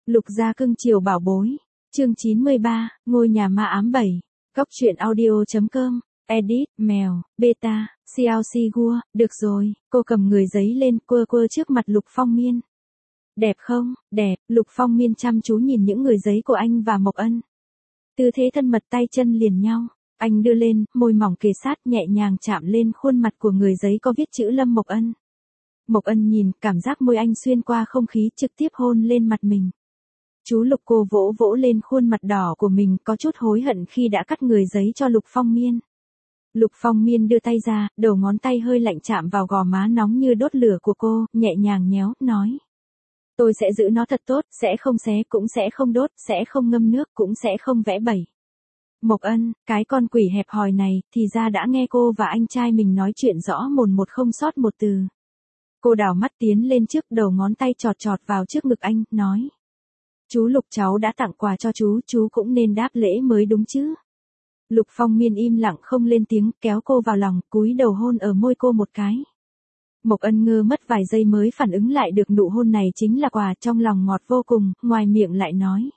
Lục gia cưng chiều bảo bối. Chương 93, ngôi nhà ma ám 7. Góc truyện audio.com. Edit, mèo, beta, CLC Gua, được rồi, cô cầm người giấy lên quơ quơ trước mặt Lục Phong Miên. Đẹp không? Đẹp, Lục Phong Miên chăm chú nhìn những người giấy của anh và Mộc Ân. Tư thế thân mật tay chân liền nhau, anh đưa lên, môi mỏng kề sát nhẹ nhàng chạm lên khuôn mặt của người giấy có viết chữ Lâm Mộc Ân. Mộc Ân nhìn, cảm giác môi anh xuyên qua không khí trực tiếp hôn lên mặt mình. Chú Lục cô vỗ vỗ lên khuôn mặt đỏ của mình có chút hối hận khi đã cắt người giấy cho Lục Phong Miên. Lục Phong Miên đưa tay ra, đầu ngón tay hơi lạnh chạm vào gò má nóng như đốt lửa của cô, nhẹ nhàng nhéo, nói. Tôi sẽ giữ nó thật tốt, sẽ không xé cũng sẽ không đốt, sẽ không ngâm nước cũng sẽ không vẽ bẩy. Mộc Ân, cái con quỷ hẹp hòi này, thì ra đã nghe cô và anh trai mình nói chuyện rõ mồn một không sót một từ. Cô đảo mắt tiến lên trước, đầu ngón tay chọt chọt vào trước ngực anh, nói. Chú Lục cháu đã tặng quà cho chú cũng nên đáp lễ mới đúng chứ. Lục Phong Miên im lặng không lên tiếng, kéo cô vào lòng, cúi đầu hôn ở môi cô một cái. Mộc Ân ngơ mất vài giây mới phản ứng lại được nụ hôn này chính là quà, trong lòng ngọt vô cùng, ngoài miệng lại nói.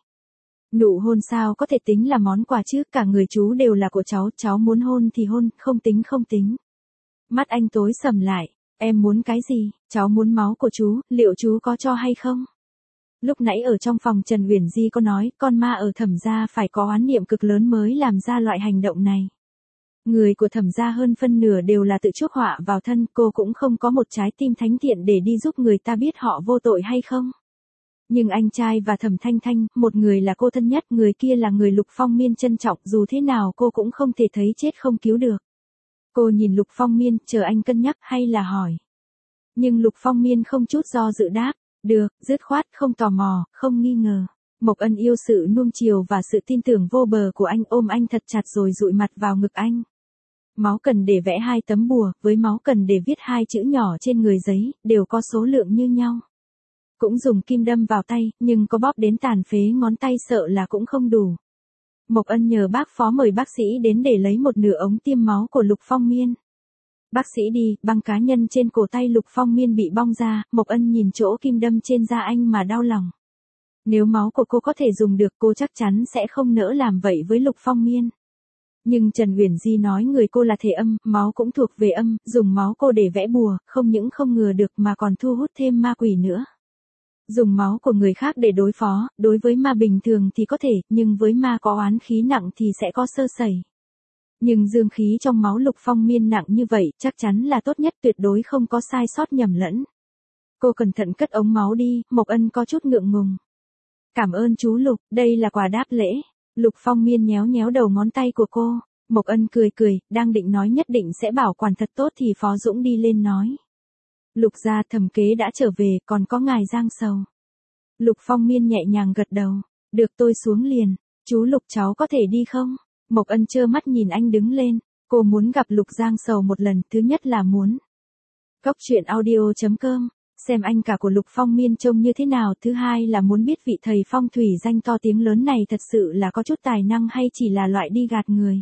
Nụ hôn sao có thể tính là món quà chứ, cả người chú đều là của cháu muốn hôn thì hôn, không tính. Mắt anh tối sầm lại, em muốn cái gì, cháu muốn máu của chú, liệu chú có cho hay không? Lúc nãy ở trong phòng Trần Uyển Di có nói, con ma ở Thẩm gia phải có oán niệm cực lớn mới làm ra loại hành động này. Người của Thẩm gia hơn phân nửa đều là tự chuốc họa vào thân, cô cũng không có một trái tim thánh thiện để đi giúp người ta biết họ vô tội hay không. Nhưng anh trai và Thẩm Thanh Thanh, một người là cô thân nhất, người kia là người Lục Phong Miên trân trọng, dù thế nào cô cũng không thể thấy chết không cứu được. Cô nhìn Lục Phong Miên, chờ anh cân nhắc hay là hỏi. Nhưng Lục Phong Miên không chút do dự đáp. Được, dứt khoát, không tò mò, không nghi ngờ. Mộc Ân yêu sự nuông chiều và sự tin tưởng vô bờ của anh, ôm anh thật chặt rồi dụi mặt vào ngực anh. Máu cần để vẽ 2 tấm bùa, với máu cần để viết 2 chữ nhỏ trên người giấy, đều có số lượng như nhau. Cũng dùng kim đâm vào tay, nhưng có bóp đến tàn phế ngón tay sợ là cũng không đủ. Mộc Ân nhờ bác phó mời bác sĩ đến để lấy một nửa ống tiêm máu của Lục Phong Miên. Bác sĩ đi, băng cá nhân trên cổ tay Lục Phong Miên bị bong ra, Mộc Ân nhìn chỗ kim đâm trên da anh mà đau lòng. Nếu máu của cô có thể dùng được cô chắc chắn sẽ không nỡ làm vậy với Lục Phong Miên. Nhưng Trần Uyển Di nói người cô là thể âm, máu cũng thuộc về âm, dùng máu cô để vẽ bùa, không những không ngừa được mà còn thu hút thêm ma quỷ nữa. Dùng máu của người khác để đối phó, đối với ma bình thường thì có thể, nhưng với ma có oán khí nặng thì sẽ có sơ sẩy. Nhưng dương khí trong máu Lục Phong Miên nặng như vậy, chắc chắn là tốt nhất, tuyệt đối không có sai sót nhầm lẫn. Cô cẩn thận cất ống máu đi, Mộc Ân có chút ngượng ngùng. Cảm ơn chú Lục, đây là quà đáp lễ. Lục Phong Miên nhéo nhéo đầu ngón tay của cô. Mộc Ân cười, đang định nói nhất định sẽ bảo quản thật tốt thì Phó Dũng đi lên nói. Lục gia Thẩm kế đã trở về, còn có ngài Giang Sầu. Lục Phong Miên nhẹ nhàng gật đầu. Được, tôi xuống liền. Chú Lục cháu có thể đi không? Mộc Ân trơ mắt nhìn anh đứng lên, cô muốn gặp Lục Giang Sầu một lần, thứ nhất là muốn. Góc truyện audio.com, xem anh cả của Lục Phong Miên trông như thế nào, thứ hai là muốn biết vị thầy phong thủy danh to tiếng lớn này thật sự là có chút tài năng hay chỉ là loại đi gạt người.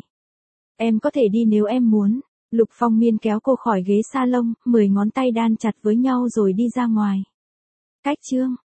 Em có thể đi nếu em muốn. Lục Phong Miên kéo cô khỏi ghế salon, 10 ngón tay đan chặt với nhau rồi đi ra ngoài. Cách chương.